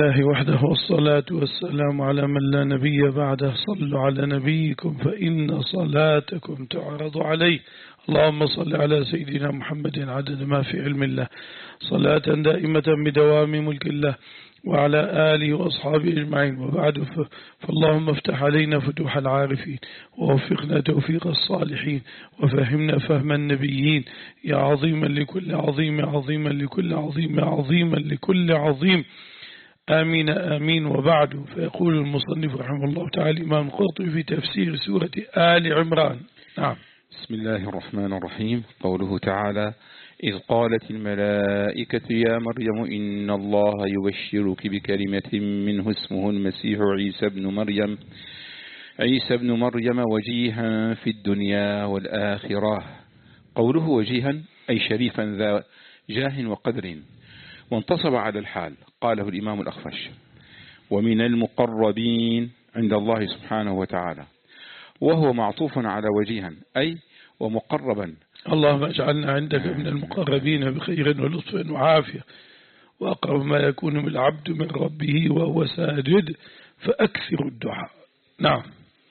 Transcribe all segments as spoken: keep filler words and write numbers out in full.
الله وحده والصلاة والسلام على من لا نبي بعده. صلوا على نبيكم فإن صلاتكم تعرض عليه. اللهم صل على سيدنا محمد عدد ما في علم الله، صلاة دائمة بدوام ملك الله، وعلى آله وأصحابه أجمعين. وبعد فاللهم افتح علينا فتوح العارفين، ووفقنا توفيق الصالحين، وفهمنا فهم النبيين، يا عظيما لكل عظيم، عظيما لكل عظيم، عظيما لكل عظيم. آمين آمين. وبعد، فيقول المصنف رحمه الله تعالى الإمام القرطبي في تفسير سورة آل عمران. نعم. بسم الله الرحمن الرحيم. قوله تعالى: إذ قالت الملائكة يا مريم إن الله يبشرك بكلمة منه اسمه المسيح عيسى بن مريم عيسى بن مريم وجيها في الدنيا والآخرة. قوله وجيها أي شريفا ذا جاه وقدر، وانتصب على الحال. قاله الإمام الأخفش: ومن المقربين عند الله سبحانه وتعالى، وهو معطوف على وجيها أي ومقربا. اللهم اجعلنا عندك من المقربين بخير ولطف وعافية، وأقرب ما يكون من العبد من ربه وهو ساجد، فأكثر الدعاء. نعم.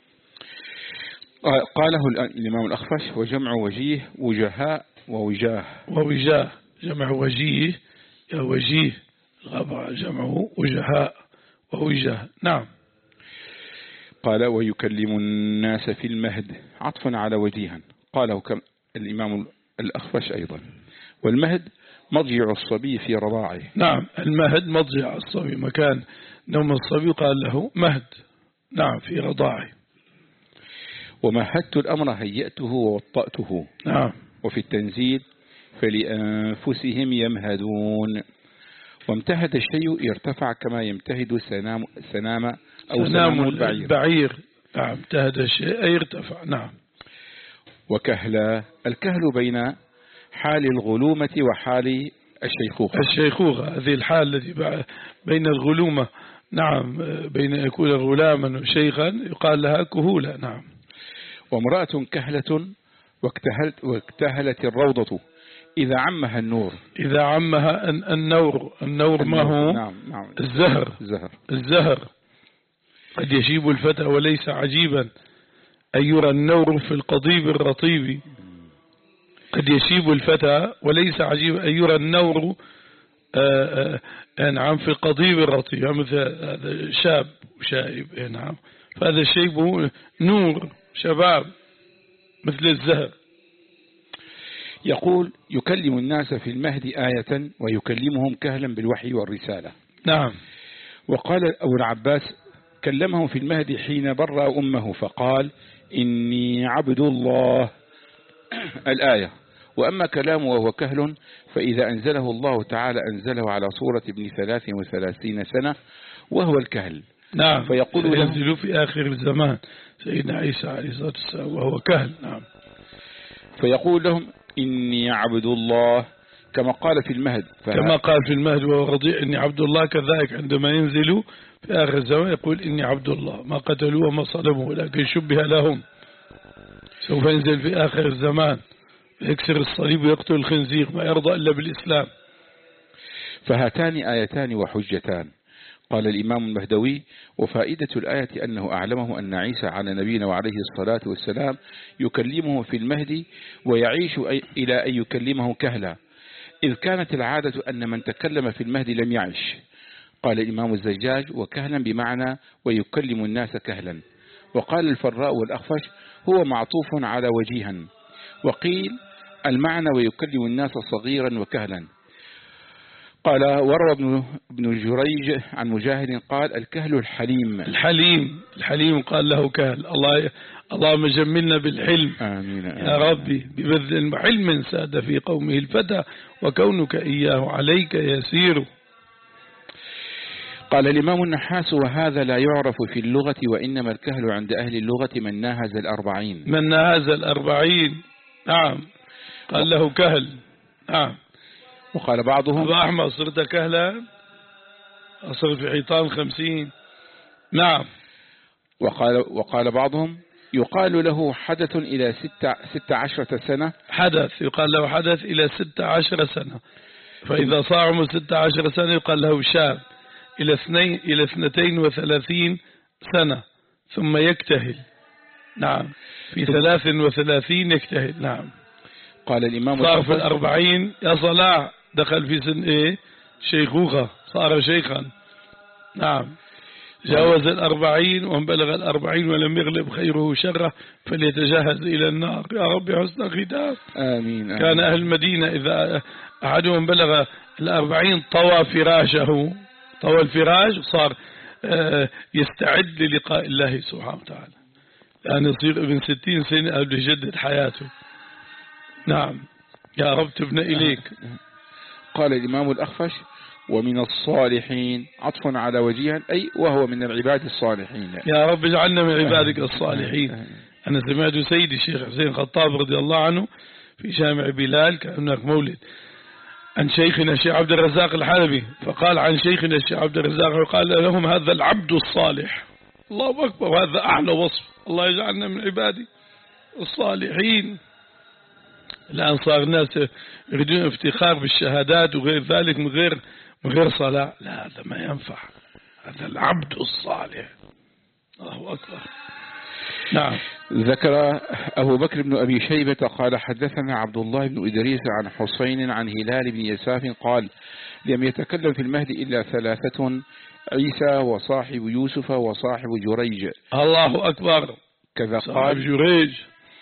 قاله الإمام الأخفش: وجمع وجيه وجهاء ووجاه. ووجاه جمع وجيه، يا وجيه الغبر جمعه وجهاء ووجاه. نعم. قال: ويكلم الناس في المهد، عطفا على وجيها. قاله الإمام الأخفش أيضا. والمهد مضجع الصبي في رضاعه. نعم، المهد مضجع الصبي، مكان نوم الصبي قال له مهد. نعم، في رضاعه. ومهدت الأمر هيأته ووطأته. نعم. وفي التنزيل: فلأنفسهم يمهدون. وامتهد الشيء يرتفع كما يمتهد سنام, سنام أو سنام البعير. البعير. نعم، امتهد الشيء يرتفع. نعم. وكهلا، الكهل بين حال الغلومة وحال الشيخوخة. الشيخوخة هذه الحال التي بين الغلومة. نعم، بين يكون غلاما وشيخا يقال لها كهولة. نعم. وامرأة كهلة واكتهلت, واكتهلت الروضة إذا عمها النور. إذا عمها النور. النور ما هو؟ نعم نعم. الزهر. الزهر. الزهر. قد يشيب الفتى وليس عجيبا أن يرى النور في القضيب الرطيب. قد يشيب الفتى وليس عجيبا أن يرى النور نعم في القضيب الرطيب. مثل هذا شاب وشائب. نعم، فهذا الشيب نور شباب مثل الزهر. يقول: يكلم الناس في المهد آية ويكلمهم كهلا بالوحي والرسالة. نعم. وقال أبو العباس: كلمهم في المهد حين بر أمه فقال: إني عبد الله. الآية. وأما كلامه وهو كهل فإذا أنزله الله تعالى أنزله على صورة ابن ثلاث وثلاثين سنة وهو الكهل. نعم. فيقول ينزل في آخر الزمان سيدنا عيسى عليه الصلاة والسلام وهو كهل. نعم. فيقول لهم: إني عبد الله، كما قال في المهد. كما قال في المهد وهو رضيع: إني عبد الله. كذلك عندما ينزل في آخر الزمان يقول: إني عبد الله. ما قتلوه وما صلبوه لكن شبه لهم. سوف ينزل في آخر الزمان يكسر الصليب ويقتل الخنزير، ما يرضى إلا بالإسلام. فهاتان آيتان وحجتان. قال الإمام المهدوي: وفائدة الآية أنه أعلمه أن عيسى على نبينا وعليه الصلاة والسلام يكلمه في المهد ويعيش إلى أن يكلمه كهلا، إذ كانت العادة أن من تكلم في المهد لم يعش. قال الإمام الزجاج: وكهلا بمعنى ويكلم الناس كهلا. وقال الفراء والأخفش: هو معطوف على وجيها. وقيل المعنى ويكلم الناس صغيرا وكهلا. قال: وروى ابن, ابن جريج عن مجاهد قال: الكهل الحليم. الحليم. الحليم قال له كهل. الله اللهم جملنا بالحلم. آمين يا ربي. ببذل حلم ساد في قومه الفتى وكونك إياه عليك يسير. قال الإمام النحاس: وهذا لا يعرف في اللغة، وإنما الكهل عند أهل اللغة من ناهز الأربعين. من ناهز الأربعين. نعم، قال له كهل. نعم. وقال بعضهم: أبا أحمد صرت كهلا، أصرت في حيطان خمسين. نعم. وقال, وقال بعضهم: يقال له حدث إلى ست, ست عشرة سنة. حدث يقال له حدث إلى ست عشر سنة. فإذا صار من ست عشر سنة يقال له شاب. إلى اثنين إلى اثنتين وثلاثين سنة ثم يكتهل. نعم في ثلاث وثلاثين يكتهل. نعم قال الإمام صار في الأربعين يا صلاح دخل في سن إيه شيخوخة صار شيخا. نعم جاوز الأربعين ومن بلغ الأربعين ولم يغلب خيره شره فليتجهز إلى النار. يا رب حسن ختام. آمين, آمين. كان أهل المدينة إذا أحدهم بلغ الأربعين طوى فراشه طوى الفراش صار يستعد للقاء الله سبحانه وتعالى لأن يصير ابن ستين سنة قبل يجدد حياته. نعم يا رب تبنى إليك. قال الإمام الأخفش ومن الصالحين عطف على وجيها أي وهو من العباد الصالحين. يا رب اجعلنا من عبادك الصالحين. أنا سمعت سيدي الشيخ حسين خطاب رضي الله عنه في جامع بلال كان هناك مولد عن شيخنا الشيخ عبد الرزاق الحلبي فقال عن شيخنا الشيخ عبد الرزاق وقال لهم هذا العبد الصالح. الله أكبر وهذا أعلى وصف. الله يجعلنا من عبادي الصالحين. الآن صار الناس يريدون افتخار بالشهادات وغير ذلك من غير من غير صلاة. لا هذا ما ينفع. هذا العبد الصالح. الله أكبر. نعم ذكر أبو بكر بن أبي شيبة قال حدثنا عبد الله بن إدريس عن حسين عن هلال بن يساف قال لم يتكلم في المهد إلا ثلاثة عيسى وصاحب يوسف وصاحب جريج. الله أكبر. كذا قال جريج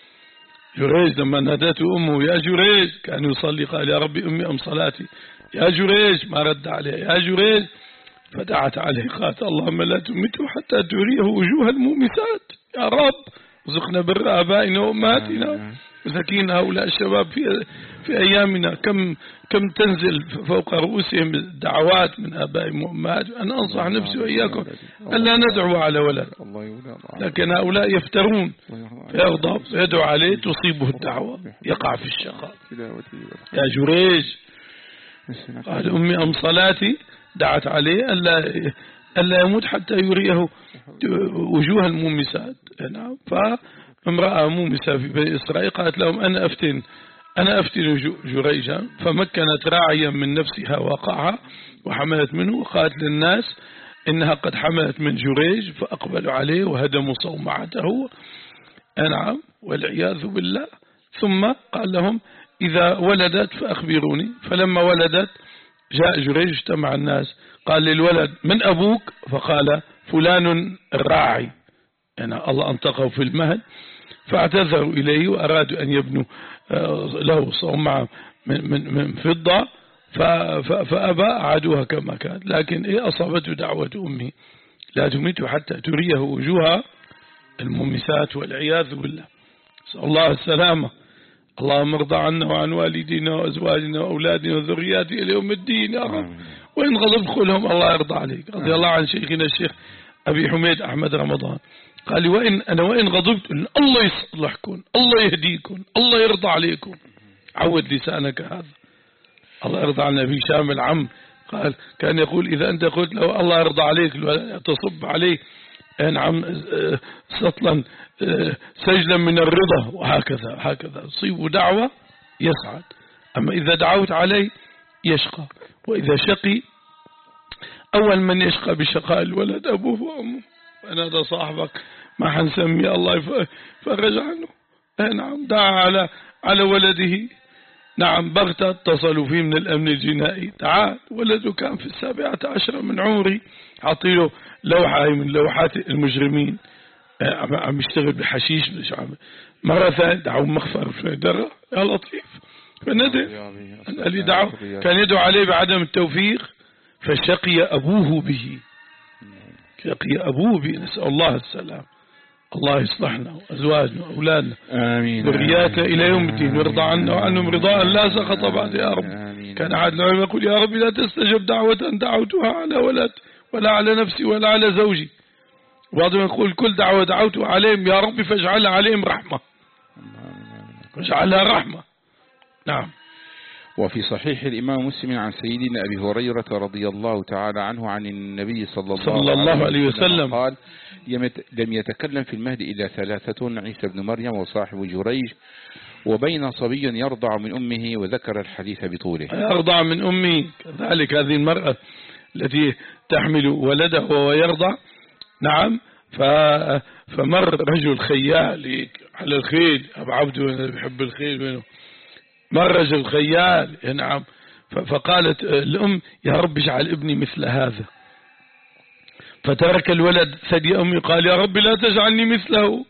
جريج لما نادته أمه يا جريج كان يصلي قال يا ربي أمي أم صلاتي يا جريج ما رد عليه يا جريج فدعت عليه قالت اللهم لا تمته حتى تريه وجوه المومسات. يا رب رزقنا بر آبائنا وأمهاتنا وزكينا هؤلاء الشباب في في أيامنا كم كم تنزل فوق رؤوسهم الدعوات من آبائهم وأمهاتهم. أنا أنصح نفسي وإياكم ألا ندعو على ولد لكن هؤلاء يفترون فيغضب يدعو عليه تصيبه الدعوة يقع في الشقاء. يا جريج قال أمي أم صلاتي دعت عليه ألا ألا يموت حتى يريه وجوه المومسات. نعم فامرأة مومسة في بني إسرائيل قالت لهم أنا أفتن أنا أفتن جريجا فمكنت راعيا من نفسها وقعها وحملت منه وقالت للناس إنها قد حملت من جريج فأقبلوا عليه وهدموا صومعته. نعم والعياذ بالله. ثم قال لهم إذا ولدت فأخبروني. فلما ولدت جاء جريج اجتمع الناس قال للولد من أبوك فقال فلان الراعي. يعني الله أنطقه في المهد فاعتذروا إليه وأرادوا أن يبنوا له صومعة من, من, من فضة فأبى أعادوها كما كانت. لكن إيه أصابته دعوة أمه لا تميت حتى تريه وجوه المومسات والعياذ بالله. نسأل الله السلامة. اللهم ارضى عنا وعن والدينا وأزواجنا وأولادنا وذرياتنا إلى يوم الدين يا رب. وإن غضب خلهم الله يرضى عليك. رضي الله عن شيخنا الشيخ أبي حميد أحمد رمضان قال لي وإن أنا وإن غضبت الله يصلحكم الله يهديكم الله يرضى عليكم. عود لسانك هذا. الله يرضى عن أبي شام العم قال كان يقول إذا أنت قلت له الله يرضى عليك تصب عليه نعم سطلا سجلا من الرضا وهكذا هكذا تصيب دعوة يسعد. أما إذا دعوت عليه يشقى. وإذا شقي أول من يشقى بشقاء الولد أبوه وأمه. أنا هذا صاحبك ما حنسمي الله يفرج عنه. نعم دعا على على ولده نعم بغتة اتصلوا فيه من الأمن الجنائي تعال ولده كان في السابعة عشرة من عمري عطيله لوحة من لوحات المجرمين عم يشتغل بحشيش مش عم مرة ثانية دعوا مخفر في درة يا لطيف فندى اللي دعوا كان يدعو عليه بعدم التوفيق فشقي أبوه به شقي أبوه به. نسأل الله السلام. الله يصلحنا وأزواجنا وأولادنا آمين ذرياتنا إلى يوم الدين ويرضى عنا وعنهم رضاء لا سخط بعد يا رب. آمين. كان أحد العلماء يقول يا رب لا تستجب دعوة دعوتها على ولد ولا على نفسي ولا على زوجي. وبعضهم يقول كل دعوة دعوتها عليهم يا رب فاجعلها عليهم رحمة فاجعلها رحمة. نعم. وفي صحيح الإمام مسلم عن سيدنا أبي هريرة رضي الله تعالى عنه عن النبي صلى الله, صلى الله عليه وسلم قال لم يتكلم في المهد إلا ثلاثة عيسى بن مريم وصاحب جريج وبين صبي يرضع من أمه وذكر الحديث بطوله. يرضع من أمي كذلك هذه المرأة التي تحمل ولده وهو يرضع. نعم. فمر رجل خيال على الخيل، أبو عبده بيحب الخيل منه، مر رجل خيال. نعم. فقالت الأم يا رب اجعل ابني مثل هذا، فترك الولد ثدي أمي قال يا رب لا تجعلني مثله.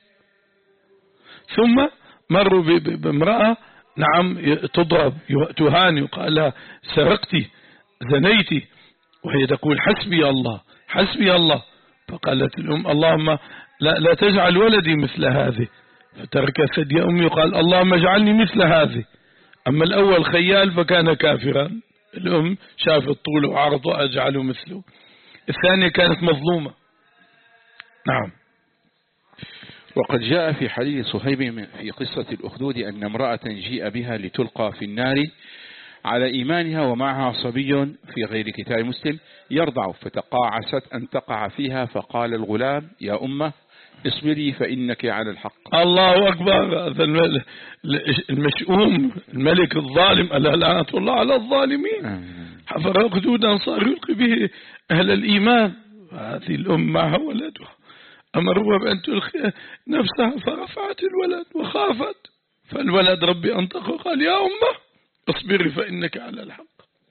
ثم مروا بامرأة نعم تضرب تهان، يقال لها سرقتي زنيتي، وهي تقول حسبي الله حسبي الله. فقالت الأم اللهم لا, لا تجعل ولدي مثل هذه، فترك ثدي أمي قال اللهم اجعلني مثل هذه. أما الأول خيال فكان كافرا، الأم شافت طوله وعرضه أجعله مثله. الثانية كانت مظلومة. نعم. وقد جاء في حديث صهيب في قصة الأخدود أن امرأة جيء بها لتلقى في النار على إيمانها ومعها صبي في غير كتاب مسلم يرضع، فتقاعست أن تقع فيها، فقال الغلام يا أمه اصبري فإنك على الحق. الله أكبر. هذا المشؤوم الملك الظالم ألا لعنة الله على الظالمين، حفر أخدودا صار يلقي به أهل الإيمان، وهذه الأم معها ولدها أمروا بأن تلقي نفسها فرفعت الولد وخافت، فالولد ربي أنطقه قال يا أمه اصبري فإنك على الحق.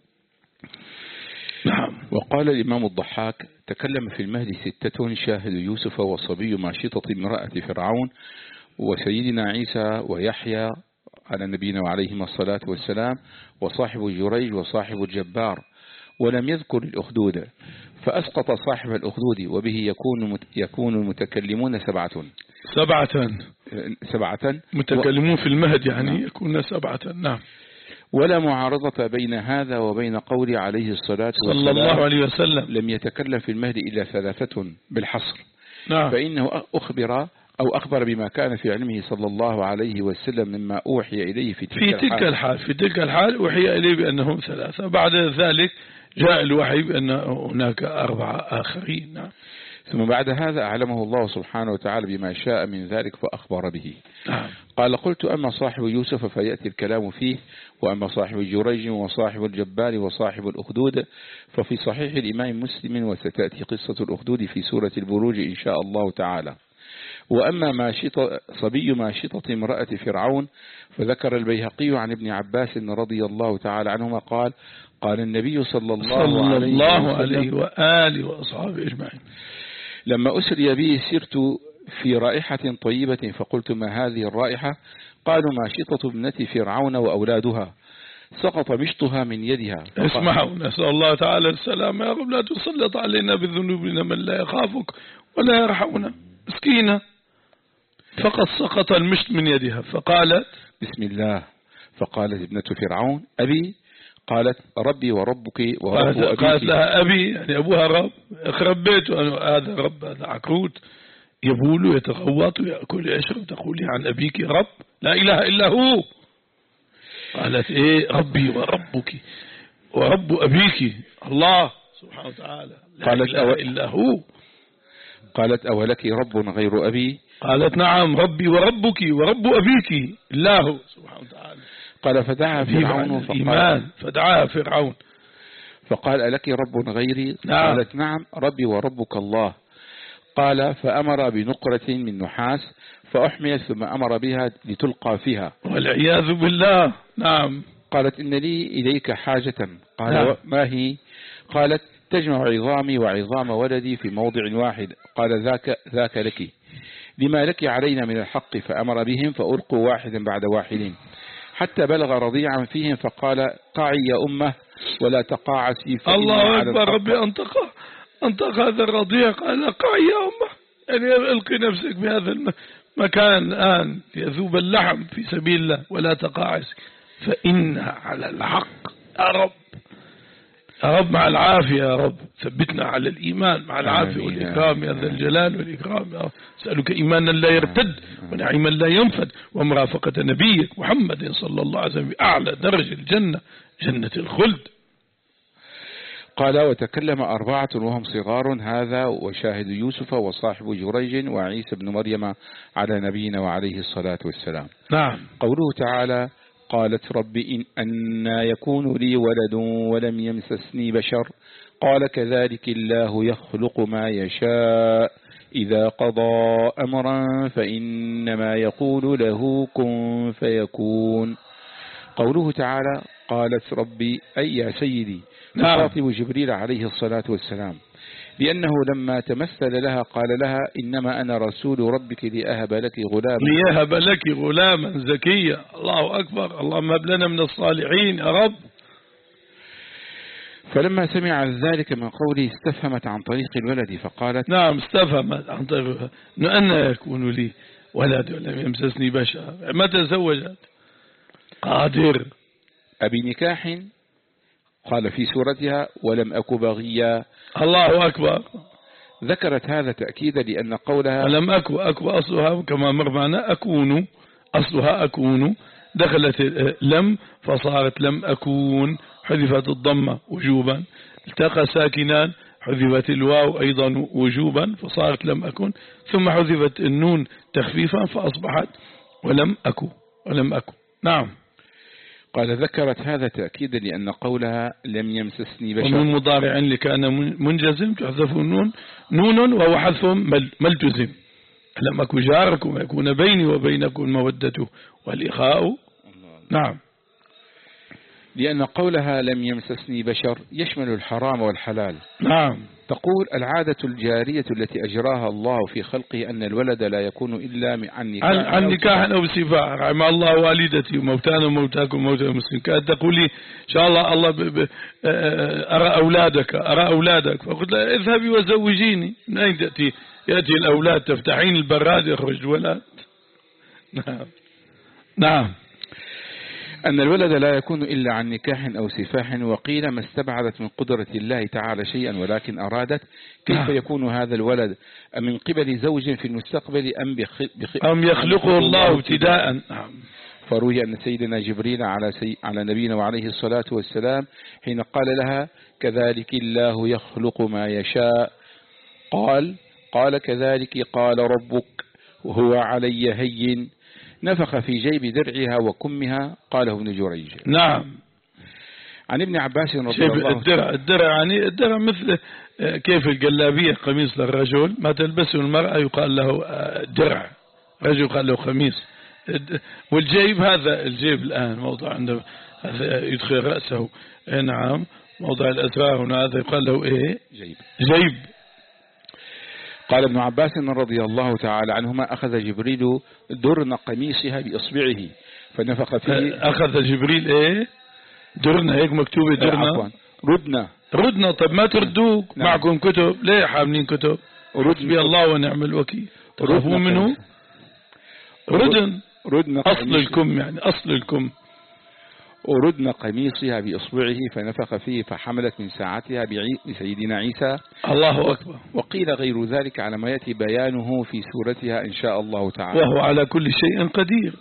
نعم. وقال الإمام الضحاك تكلم في المهد ستة شاهد يوسف وصبي ماشطة امرأة فرعون وسيدنا عيسى ويحيى على نبينا وعليهما الصلاة والسلام وصاحب جريج وصاحب الجبار، ولم يذكر الأخدود، فأسقط صاحب الأخدود، وبه يكون يكون المتكلمون سبعة سبعة سبعة متكلمون في المهد يعني يكون سبعة. نعم. ولا معارضة بين هذا وبين قول عليه الصلاة والسلام صلى الله عليه وسلم لم يتكلم في المهد إلا ثلاثة بالحصر. نعم. فإنه أخبر أو أخبر بما كان في علمه صلى الله عليه وسلم مما أوحي إليه في تلك, في تلك الحال. الحال في تلك الحال أوحي إليه بأنهم ثلاثة، بعد ذلك جاء الوحي بأن هناك أربعة آخرين. نعم. ثم بعد هذا أعلمه الله سبحانه وتعالى بما شاء من ذلك فأخبر به. نعم. قال قلت أما صاحب يوسف فيأتي الكلام فيه، وأما صاحب جريج وصاحب الجبار وصاحب الأخدود ففي صحيح الإمام مسلم، وستأتي قصة الأخدود في سورة البروج إن شاء الله تعالى. وأما ماشطة صبي ماشطة امرأة فرعون فذكر البيهقي عن ابن عباس رضي الله تعالى عنهما قال قال النبي صلى الله, صلى عليه, الله عليه وآله وأصحابه أجمعين لما أسري به سرت في رائحة طيبة فقلت ما هذه الرائحة؟ قالوا ماشطة ابنة فرعون وأولادها سقط مشطها من يدها. اسمعوا، نسأل الله تعالى السلام يا رب لا تسلط علينا بذنوبنا من لا يخافك ولا يرحمنا. مسكينة فقط سقط المشط من يدها، فقالت بسم الله، فقالت ابنة فرعون أبي، قالت ربي وربك ورب أبيك. قالت لها أبي يعني أبوها رب، اخرب بيته، هذا رب، هذا عكروت يبول ويتغوط ويأكل ويشرب، تقولي عن أبيك رب؟ لا إله إلا هو. قالت إيه ربي وربك ورب أبيك الله سبحانه وتعالى، لا قالت إله إلا هو. قالت أولك رب غير أبي؟ قالت نعم ربي وربك ورب أبيك الله سبحانه وتعالى. قال فدعا فرعون فقال فدعا فرعون فقال ألك رب غيري؟ نعم. قالت نعم ربي وربك الله. قال فأمر بنقرة من نحاس فأحميت ثم أمر بها لتلقى فيها والعياذ بالله. نعم. قالت إن لي إليك حاجة. قال نعم. ما هي؟ قالت تجمع عظامي وعظام ولدي في موضع واحد. قال ذاك, ذاك لك، لما لك علينا من الحق. فأمر بهم فألقوا واحدا بعد واحد حتى بلغ رضيعا فيهم، فقال قعي يا أمه ولا تقاعسي. الله أكبر. ربي أنطق أنطق هذا الرضيع قال قعي يا أمه، يعني ألقي نفسك بهذا المكان الآن يذوب اللحم في سبيل الله، ولا تقاعسي فإنها على الحق. يا رب يا رب مع العافية، يا رب ثبتنا على الإيمان مع العافية والإكرام يا ذا الجلال والإكرام. يا رب أسألك إيمانا لا يرتد ونعيما لا ينفد ومرافقة نبيك محمد صلى الله عليه وسلم بأعلى درجة الجنة جنة الخلد. قال وتكلم أربعة وهم صغار، هذا وشاهد يوسف وصاحب جريج وعيسى بن مريم على نبينا وعليه الصلاة والسلام. نعم. قوله تعالى قالت رب إن أن يكون لي ولد ولم يمسسني بشر قال كذلك الله يخلق ما يشاء إذا قضى أمرا فإنما يقول له كن فيكون. قوله تعالى قالت ربي أي يا سيدي تخاطب جبريل عليه الصلاة والسلام، لأنه لما تمثل لها قال لها إنما أنا رسول ربك لأهب لك غلاما ليهب لك غلاما زكيا. الله أكبر، اللهم هب لنا من الصالحين يا رب. فلما سمع ذلك من قوله استفهمت عن طريق الولد فقالت نعم استفهمت عن طريق أن يكون لي ولد ولم يمسسني بشر، متى زوجت؟ قادر. أبي نكاح قال في سورتها ولم أك بغيا. الله أكبر. ذكرت هذا تأكيدا لأن قولها ولم أك أك أصلها كما مر معنا أكون، أصلها أكون، دخلت لم فصارت لم أكون، حذفت الضمة وجوبا، التقى ساكنان حذفت الواو أيضا وجوبا فصارت لم أكن، ثم حذفت النون تخفيفا فأصبحت ولم أكو ولم أكو. نعم. قال ذكرت هذا تأكيدا لأن قولها لم يمسسني بشر ومن مضارع لكان منجزم تحذف النون نون وهو حذف ملتزم. لم أكو جاركم يكون بيني وبينكم المودة والإخاء. نعم. لأن قولها لم يمسسني بشر يشمل الحرام والحلال. نعم. تقول العادة الجارية التي أجراها الله في خلقه أن الولد لا يكون إلا عن نكاح عن نكاح أو سفاح. رحم الله والدتي وموتانا وموتاكم وموتى المسلمين. كانت تقول لي إن شاء الله الله ب ب أرى أولادك أرى أولادك، فقلت لها اذهبي وزوجيني. من أين تأتي يأتي الأولاد؟ تفتحين البراد يخرج الولد. نعم. نعم. أن الولد لا يكون إلا عن نكاح أو سفاح. وقيل ما استبعدت من قدرة الله تعالى شيئا ولكن أرادت كيف نعم. يكون هذا الولد من قبل زوج في المستقبل أم, بخ... بخ... أم يخلقه الله ابتداء. نعم. فروي أن سيدنا جبريل على, سي... على نبينا وعليه الصلاة والسلام حين قال لها كذلك الله يخلق ما يشاء قال قال كذلك قال ربك وهو علي هين نفخ في جيب درعها وكمها. قاله ابن جريج. نعم. عن ابن عباس رضي الله عنه الدرع الدرع يعني الدرع مثل كيف الجلابية قميص للرجل ما تلبسه المرأة يقال له درع، رجل يقال له قميص. والجيب هذا الجيب الآن موضع عنده هذا يدخل رأسه. نعم. موضع الأزرار هنا هذا يقال له إيه؟ جيب. جيب. قال ابن عباس رضي الله تعالى عنهما أخذ جبريل درن قميصها بإصبعه فنفخ فيه. أخذ جبريل إيه؟ درنا هيك مكتوبة درنا. ردنا. ردنا. طب ما تردوك. نعم. معكم كتب ليه حاملين كتب؟ ربي الله ونعم الوكيل. تخافوا منه. ردن. ردنا أصل الكم يعني أصل الكم. وردنا قميصها بإصبعه فنفخ فيه فحملت من ساعتها بسيدنا عيسى. الله أكبر. وقيل غير ذلك على ما يأتي بيانه في سورتها إن شاء الله تعالى. وهو على كل شيء قدير.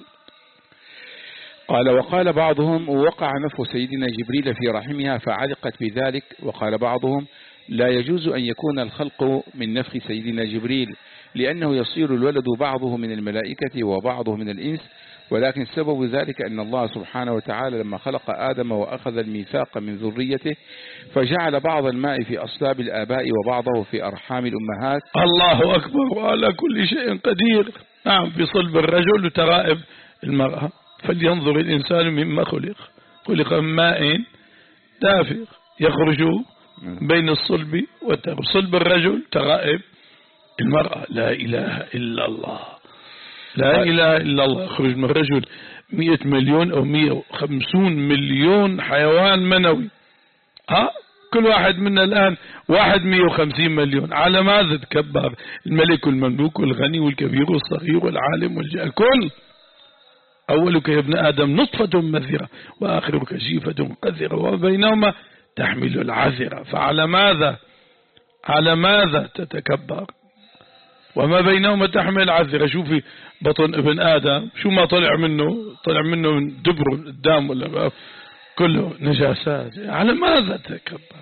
قال وقال بعضهم وقع نفخ سيدنا جبريل في رحمها فعلقت بذلك. وقال بعضهم لا يجوز أن يكون الخلق من نفخ سيدنا جبريل لأنه يصير الولد بعضه من الملائكة وبعضه من الإنس، ولكن سبب ذلك أن الله سبحانه وتعالى لما خلق آدم وأخذ الميثاق من ذريته فجعل بعض الماء في أصلاب الآباء وبعضه في أرحام الأمهات. الله أكبر وعلى كل شيء قدير. نعم. في صلب الرجل وترائب المرأة. فلينظر الإنسان مما خلق. خلق من ماء دافق يخرج بين الصلب والترائب. صلب الرجل ترائب المرأة. لا إله إلا الله. لا إله إلا الله. يخرج من الرجل مئة مليون أو مئة وخمسون مليون حيوان منوي. ها كل واحد منا الآن واحد مئة وخمسين مليون. على ماذا تكبر الملك والمملوك والغني والكبير والصغير والعالم والجاهل؟ كل أولك يا ابن آدم نطفة مذرة وآخرك جيفة قذرة وبينهما تحمل العذرة. فعلى ماذا على ماذا تتكبر؟ وما بينهما تحمل عذرة. شوفي بطن ابن آدم شو ما طلع منه، طلع منه من دبره الدم ولا كله نجاسات. على ماذا تتكبر؟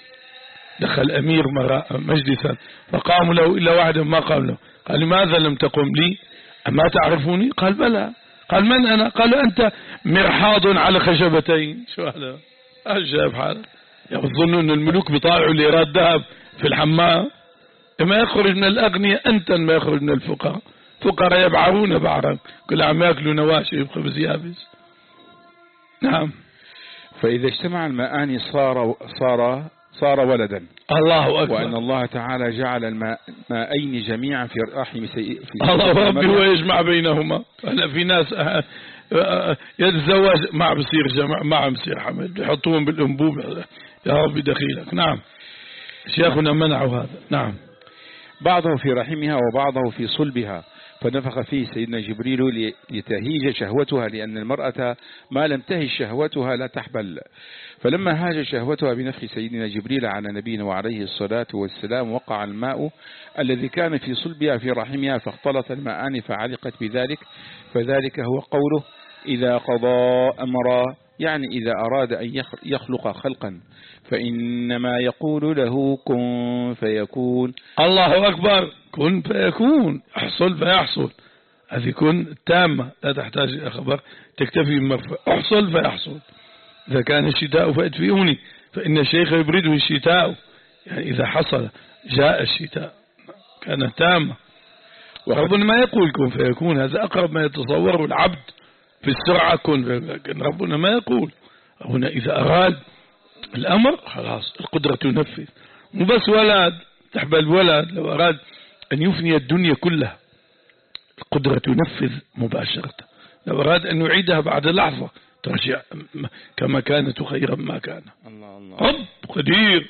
دخل أمير مجلسا فقاموا له إلا واحد ما قام له. قال لماذا لم تقم لي؟ أما تعرفوني؟ قال بلى. قال من أنا؟ قال أنت مرحاض على خشبتين. شو هذا؟ أجاب حالك يظنون أن الملوك بيطالعوا لإيراد ذهب في الحمام. ما يخرج من الأغنياء أنت ما يخرج من الفقراء. فقراء يبعرون بعرا كل عم يأكلوا نواشي بخبز يابس. نعم. فإذا اجتمع الماءان صار صار صار ولدا. الله أكبر. وأن الله تعالى جعل الماءين جميعا في رحم سيد الله ربي هو يجمع بينهما. أنا في ناس يتزوج ما بصير جمع ما عم بصير حمل يحطوهم بالأنبوب. يا ربي دخيلك. نعم. شيخنا منعوا هذا. نعم. بعضه في رحمها وبعضه في صلبها فنفخ فيه سيدنا جبريل لتهيج شهوتها لأن المرأة ما لم تهج شهوتها لا تحبل. فلما هاج شهوتها بنفخ سيدنا جبريل على نبينا وعليه الصلاة والسلام وقع الماء الذي كان في صلبها في رحمها فاختلط الماءان فعلقت بذلك. فذلك هو قوله إذا قضى أمرا يعني إذا أراد أن يخلق خلقا فإنما يقول له كن فيكون. الله أكبر. كن فيكون. احصل فيحصل. هذه كن تامة لا تحتاج إلى خبر تكتفي بمرفع. احصل فيحصل. إذا كان الشتاء فأدفئوني فإن الشيخ يبرده الشتاء. يعني إذا حصل جاء الشتاء كانت تامة. ربنا ما يقول كن فيكون. هذا أقرب ما يتصوره العبد في السرعة كن فيكون. ربنا ما يقول. هنا إذا أراد الأمر خلاص القدرة تنفذ. مو بس ولد تحبل ولد. لو أراد أن يفني الدنيا كلها القدرة تنفذ مباشرة. لو أراد أن يعيدها بعد لحظة ترجع كما كانت خيرا ما كان. الله الله. رب قدير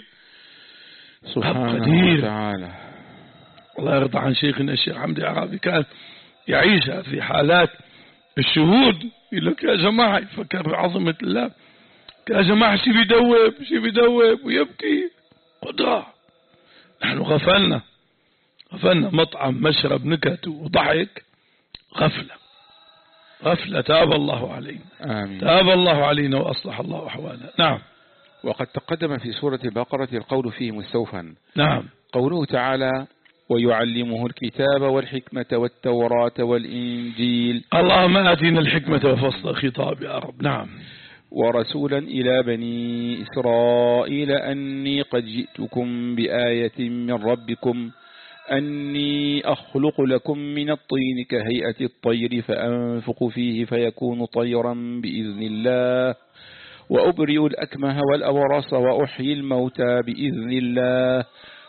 سبحانه وتعالى. الله يرضى عن شيخنا الشيخ حمدي عرابي كان يعيشها في حالات الشهود. يقول لك يا جماعة يفكر بعظمة الله. يا جماعة شي بيدوب شي بيدوب ويبكي. قدرة. نحن غفلنا غفلنا مطعم مشرب نكت وضحك. غفلة غفلة. تاب الله علينا. آمين. تاب الله علينا وأصلح الله أحوالنا. نعم. وقد تقدم في سورة البقرة القول فيه مستوفا. نعم. قوله تعالى ويعلمه الكتاب والحكمة والتوراة والإنجيل. اللهم آتنا الحكمة وفصل الخطاب يا رب. نعم. ورسولا إلى بني إسرائيل أني قد جئتكم بآية من ربكم أني أخلق لكم من الطين كهيئة الطير فأنفق فيه فيكون طيرا بإذن الله وأبرئ الأكمه والأبرص وأحيي الموتى بإذن الله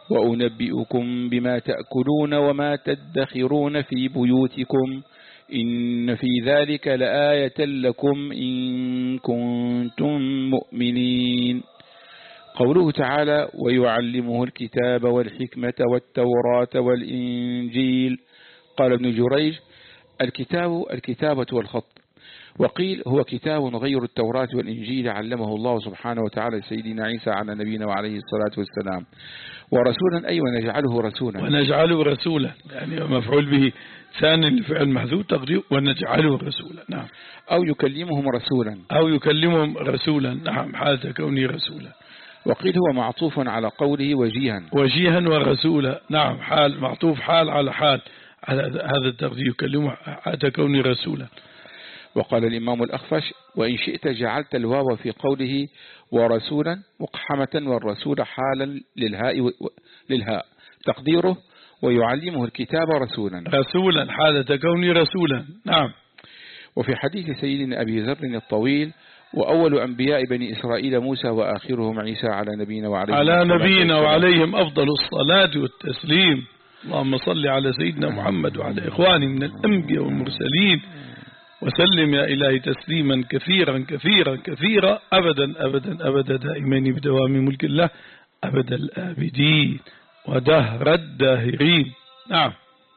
وأنبئكم بما تأكلون وما تدخرون في بيوتكم إن في ذلك لآية لكم إن كنتم مؤمنين. قوله تعالى ويعلمه الكتاب والحكمة والتوراة والإنجيل. قال ابن جريج الكتاب الكتابة والخط. وقيل هو كتاب غير التوراة والإنجيل علمه الله سبحانه وتعالى سيدنا عيسى على نبينا وعليه الصلاة والسلام. ورسولا أي ونجعله رسولا. ونجعله رسولا يعني مفعول به ثاني الفعل محذوف تقدير ونجعله رسولا. نعم. أو يكلمهم رسولا. أو يكلمهم رسولا. نعم حالة كونه رسولا. وقيل هو معطوف على قوله وجيها. وجيها ورسولا. نعم حال معطوف حال على حال على هذا التقدير يكلمه حالة كونه رسولا. وقال الإمام الأخفش وإن شئت جعلت الواو في قوله ورسولا مقحمة والرسول حالا للهاء و... للهاء تقديره ويعلمه الكتاب رسولا. رسولا حالة كوني رسولا. نعم. وفي حديث سيدنا أبي ذر الطويل وأول أنبياء بني إسرائيل موسى وآخرهم عيسى على نبينا وعليه على نبينا وعليهم أفضل الصلاة والتسليم. اللهم صل على سيدنا محمد وعلى إخواني من الأنبياء والمرسلين وسلم يا إلهي تسليما كثيرا كثيرا كثيرا أبدا أبدا أبدا دائمين بدوام ملك الله أبدا الآبدين ودهر الداهرين. نعم.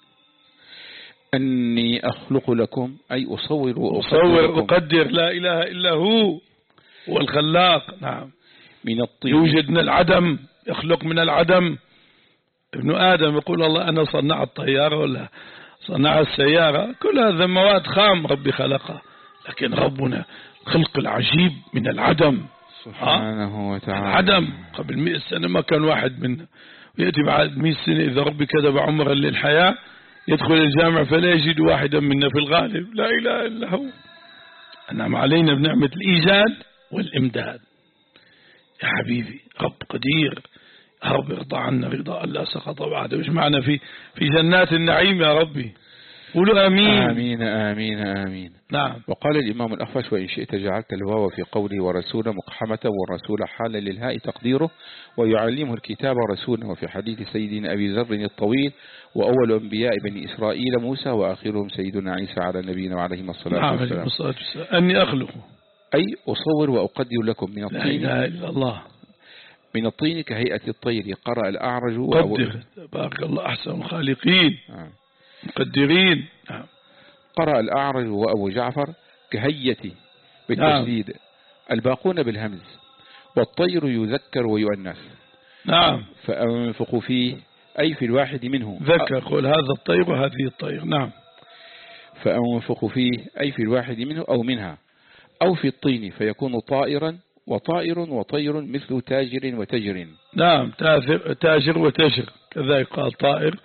أني أخلق لكم أي أصور أصور أقدر لا إله إلا هو هو الخلاق. نعم. من الطين يوجد من العدم يخلق من العدم. ابن آدم يقول الله أنا صنع الطيارة ولا صنع السيارة كل هذا مواد خام ربي خلقها لكن ربنا الخلق العجيب من العدم سبحانه وتعالى. العدم قبل مئة سنة ما كان واحد منا ويأتي بعد مئة سنة إذا ربي كتب عمرا للحياة يدخل الجامع فلا يجد واحدا منا في الغالب. لا إله إلا هو. أنعم علينا بنعمة الإيجاد والإمداد. يا حبيبي رب قدير، رب ارضى عنا رضا لا سخط بعده. مش معنى في في جنات النعيم يا ربي؟ قولوا آمين آمين آمين آمين. نعم. وقال الإمام الأخفش: وإن شئت جعلت الواو في قوله ورسولا مقحمة، والرسول حالا للهاء تقديره ويعلمه الكتاب رسولا. وفي حديث سيدنا أبي ذر الطويل: وأول أنبياء بني إسرائيل موسى وآخرهم سيدنا عيسى على نبينا وعليهم الصلاة والسلام. نعم. أني أخلق أي أصور وأقدر لكم من الطين، لا إله إلا الله، من الطين كهيئة الطير. قرأ الأعرج قدر، بارك الله أحسن الخالقين. آه. مقدرين. نعم. قرأ الأعرج وأبو جعفر كهيئة بالتشديد. نعم. الباقون بالهمز. والطير يذكر ويؤنث. نعم. فأنفق فيه أي في الواحد منه. ذكر، قول هذا الطير وهذه الطير. نعم. فأنفق فيه أي في الواحد منه أو منها، أو في الطين فيكون طائرا، وطائر وطير مثل تاجر وتجر. نعم. تاجر وتجر كذلك قال طائر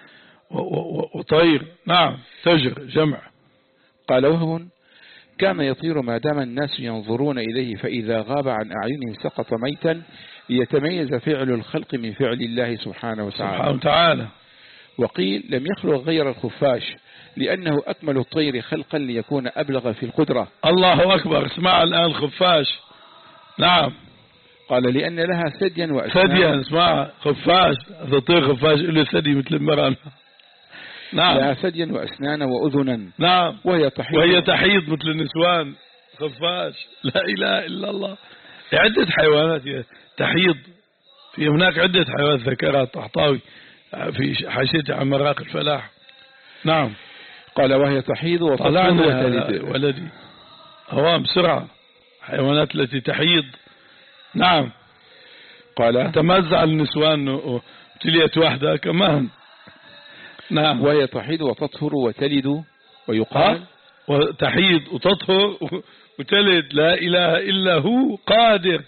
وطير. نعم. تجر جمع. قال وهو: كان يطير ما دام الناس ينظرون إليه، فإذا غاب عن أعينهم سقط ميتا، ليتميز فعل الخلق من فعل الله سبحانه وتعالى. سبحانه وتعالى. وقيل لم يخلق غير الخفاش، لأنه أكمل الطير خلقا ليكون أبلغ في القدرة. الله أكبر. اسمع الآن الخفاش. نعم. قال لأن لها ثديا وأسنان. ثديا. اسمع خفاش، هذا طير خفاش له ثدي مثل المرأة. نعم. لها ثديا وأسنان وأذنا. نعم. وهي تحيض وهي تحيض مثل النسوان. خفاش. لا إله إلا الله. عدة حيوانات تحيض، في هناك عدة حيوانات ذكرها الطحطاوي في حاشيته عن مراق الفلاح. نعم. قال وهي تحيض وتطلب وتلد. ولدي هوام بسرعة، حيوانات التي تحيض. نعم. قال تمزع النسوان وتليت واحدة كمان. نعم. وهي تحيض وتطهر وتلد. ويقال وتحيض وتطهر وتلد. لا إله إلا هو قادر.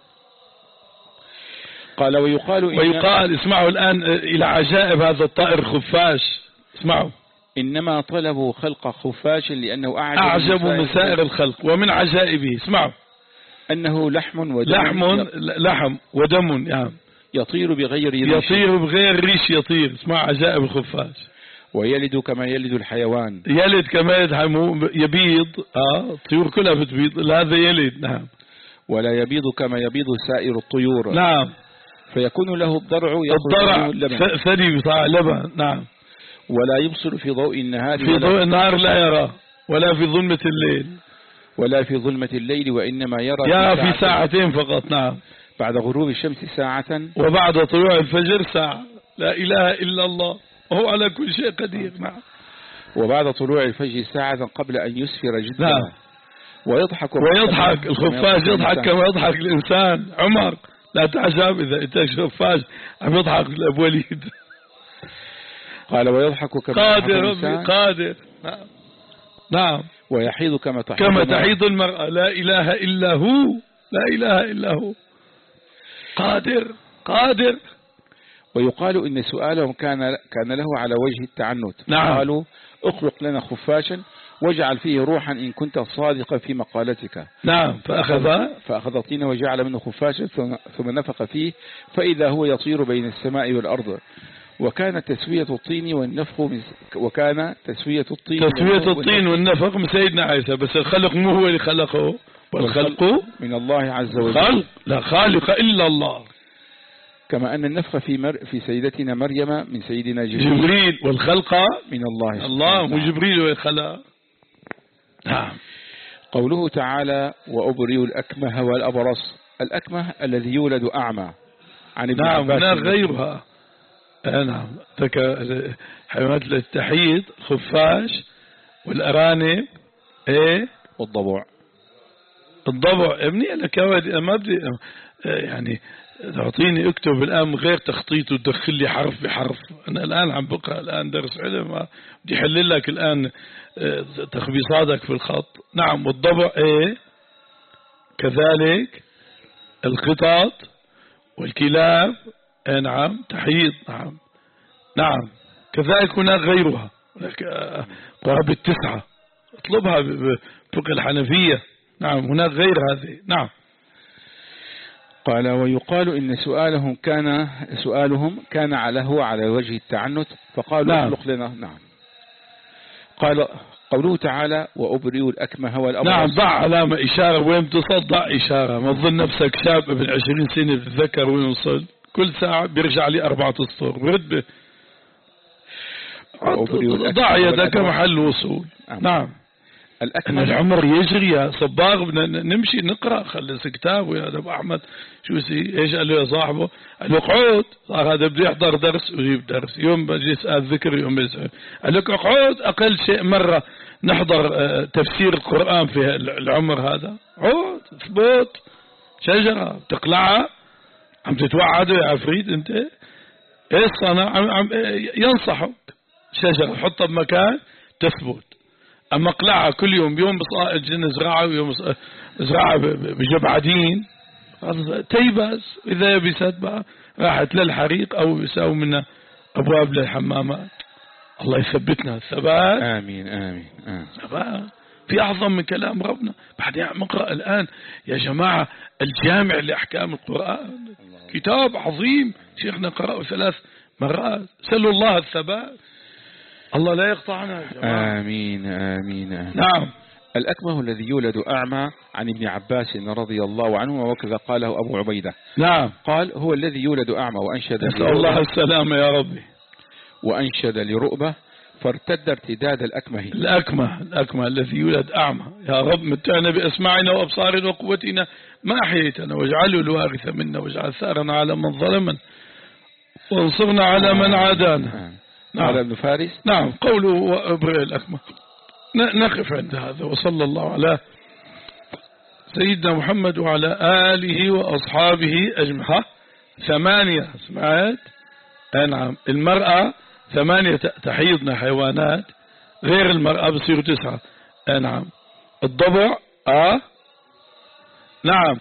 قال ويقال ويقال اسمعوا الآن إلى عجائب هذا الطائر الخفاش. اسمعوا: إنما طلبوا خلق خفاش لأنه أعجب, أعجب من سائر الخلق. ومن عجائبه اسمعوا أنه لحم ودم. لحم لحم ودم. يعني يطير بغير ريش. يطير بغير ريش. يطير. اسمع عجائب الخفاش. ويلد كما يلد الحيوان. يلد كما يلد. يبيض. آه الطيور كلها بتبيض، هذا يلد. نعم. ولا يبيض كما يبيض سائر الطيور. نعم. فيكون له الضرع. الضرع ثدي بطاع لبن. نعم. ولا يبصر في ضوء النهار. في ضوء النهار لا يرى، ولا في ظلمة الليل. ولا في ظلمة الليل، وإنما يرى يرى في, في ساعتين فقط. نعم. بعد غروب الشمس ساعة، وبعد طلوع الفجر ساعة. لا إله إلا الله وهو على كل شيء قدير. نعم. وبعد طلوع الفجر ساعة قبل أن يسفر جدا. نعم. ويضحك ويضحك الخفاش يضحك كما يضحك الإنسان. عمر لا تعجب إذا أتاك خفاش عم يضحك الأبو وليد. قال ويضحك كما قادر ربي قادر. نعم. نعم. ويحيض كما تحيض كما تحيض المرأة. لا إله إلا هو. لا إله إلا هو قادر قادر. ويقال إن سؤالهم كان كان له على وجه التعنت. نعم. قالوا اخلق لنا خفاشا واجعل فيه روحا إن كنت صادقا في مقالتك. نعم. فأخذ فأخذ طين وجعل منه خفاشا ثم نفخ فيه فإذا هو يطير بين السماء والأرض. وكان تسوية الطين والنفخ من وكان تسوية الطين تسوية الطين والنفخ من سيدنا عيسى، بس الخلق مو هو اللي خلقه، والخلق من الله عز وجل. خلق لا خالق إلا الله. كما أن النفخ في مر في سيدتنا مريم من سيدنا جبريل, جبريل والخلق من الله. الله وجبريل والخلق. نعم. قوله تعالى وأبرئ الأكمه والأبرص. الأكمه الذي يولد أعمى عن ابن نعم. عباس. لا غيرها. نعم. حيوانات التحيض الخفاش والأرانب ايه والضبع. الضبع ابني انا كواد ما بدي يعني تعطيني اكتب الان غير تخطيط وتدخل لي حرف بحرف. انا الان عم بقرا الان درس علم بدي احلل لك الان تخبيصاتك في الخط. نعم. والضبع ايه كذلك القطط والكلاب. نعم. تحيض. نعم. نعم. كذلك هناك غيرها، هناك قرابة التسعة اطلبها بفقه الحنفية. نعم. هناك غير هذه. نعم. قال ويقال إن سؤالهم كان سؤالهم كان على هو على وجه التعنت فقالوا نعم. اخلق لنا. نعم. قال قوله تعالى وأبرئ الأكمه والأبرص. نعم، ضع علامة إشارة وين تصدع إشارة، ما تظن نفسك شاب ابن عشرين سنة بتذكر وين وصل، كل ساعة بيرجع لي أربعة أسطور برد. ضع يدك محل وصول. نعم. الأكمه العمر يجري يا صباغ، بدنا نمشي نقرأ. خلص كتاب ويا أبو أحمد شو سي إيش قال له يا صاحبه؟ قال له اقعد. صار هذا بده يحضر درس ويجيب درس، يوم بجي يسأل ذكر يوم يسأل. قال لك اقعد أقل شيء مرة نحضر تفسير القرآن في العمر هذا. عود ثبوت شجرة بتقلعها عم تتوعده يا عفريت أنت. إيش صنع؟ عم عم ينصحك شجرة حطها بمكان تثبت. أما اقلعها كل يوم، يوم بصائد نزرعها ويوم زرعها بجبعدين تيبس، إذا يبست بقى راحت للحريق أو يساوي منها أبواب للحمامات. الله يثبتنا الثبات. آمين آمين, آمين. ثبات في أعظم من كلام ربنا. بعدين نقرأ الآن يا جماعة الجامع لأحكام القرآن، كتاب عظيم شيخنا قرأه ثلاث مرات. سلوا الله الثبات، الله لا يقطعنا يا جماعة. آمين آمين, آمين. نعم. الأكمه الذي يولد أعمى عن ابن عباس رضي الله عنه وكذا قاله أبو عبيدة. نعم. قال هو الذي يولد أعمى وأنشد نسأل الله السلامة يا ربي. وأنشد لرؤبة فارتد ارتداد الأكمه. الأكمه الأكمه الذي يولد أعمى، يا رب متعنا بأسماعنا وأبصارنا وقوتنا ما أحييتنا، واجعله الوارث منا، واجعل ثارنا على من ظلمنا، وانصرنا على من عادانا. نعم. على ابن فارس. نعم. قوله وأبرئ الأكمه. نقف عند هذا، وصلى الله على سيدنا محمد وعلى آله وأصحابه أجمعين. ثمانية سمعت؟ نعم. المرأة ثمانية تحيضنا حيوانات، غير المرأة بصير تسعة. نعم. الضبع آه نعم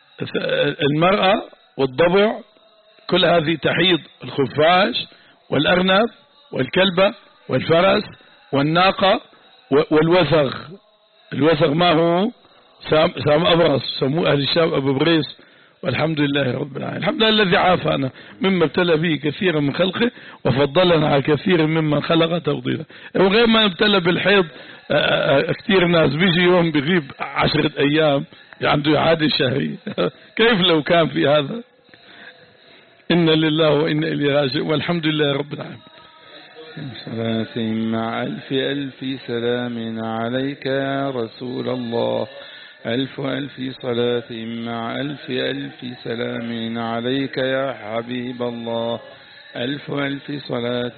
المرأة والضبع كل هذه تحيض، الخفاش والأرنب والكلبة والفرس والناقة والوثغ. الوثغ ما هو؟ سام, سام أبرص، سموه أهل الشام أبو بريس، والحمد لله رب العالمين. الحمد لله الذي عافانا مما ابتلى به كثيرا من خلقه وفضلنا على كثير ممن خلق تفضيلا. وغير ما ابتلى بالحيض كثير ناس بيجي يوم بغيب عشرة أيام عنده إعادة شهرية. كيف لو كان في هذا؟ إن لله وإنا إليه راجعون، والحمد لله رب العالمين. صلاة مع ألف ألف سلام عليك يا رسول الله. ألف ألف صلاة مع ألف ألف سلام عليك يا حبيب الله. ألف ألف صلاة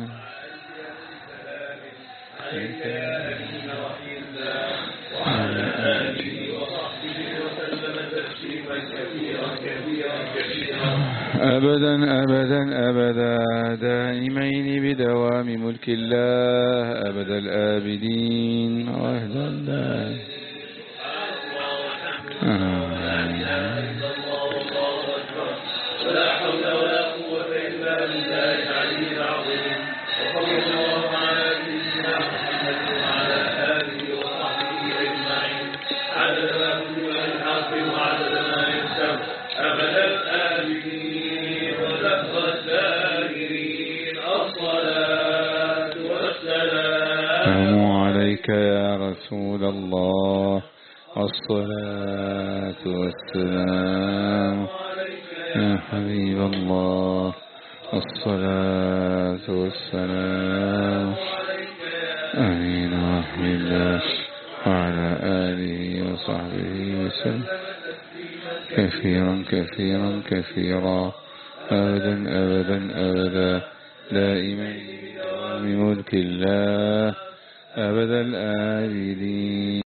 أبدا أبدا أبدا دائمين بدوام ملك الله أبدا الآبدين وأهل الله. ولا حول ولا قوة إلا بالله العلي العظيم. وصلى الله على سيدنا محمد وعلى آله وصحبه أجمعين عدد ما كتب الحق وعدد ما يكتب أبدا الآبدين ولفظ السائرين. الصلاة والسلام عليك يا رسول الله. الصلاة والسلام يا حبيب الله. الصلاة والسلام آمين ورحمة الله وعلى آله وصحبه وسلم كثيرا كثيرا كثيرا أبدا أبدا أبدا دائما بدوام ملك الله أبدا الآبدين.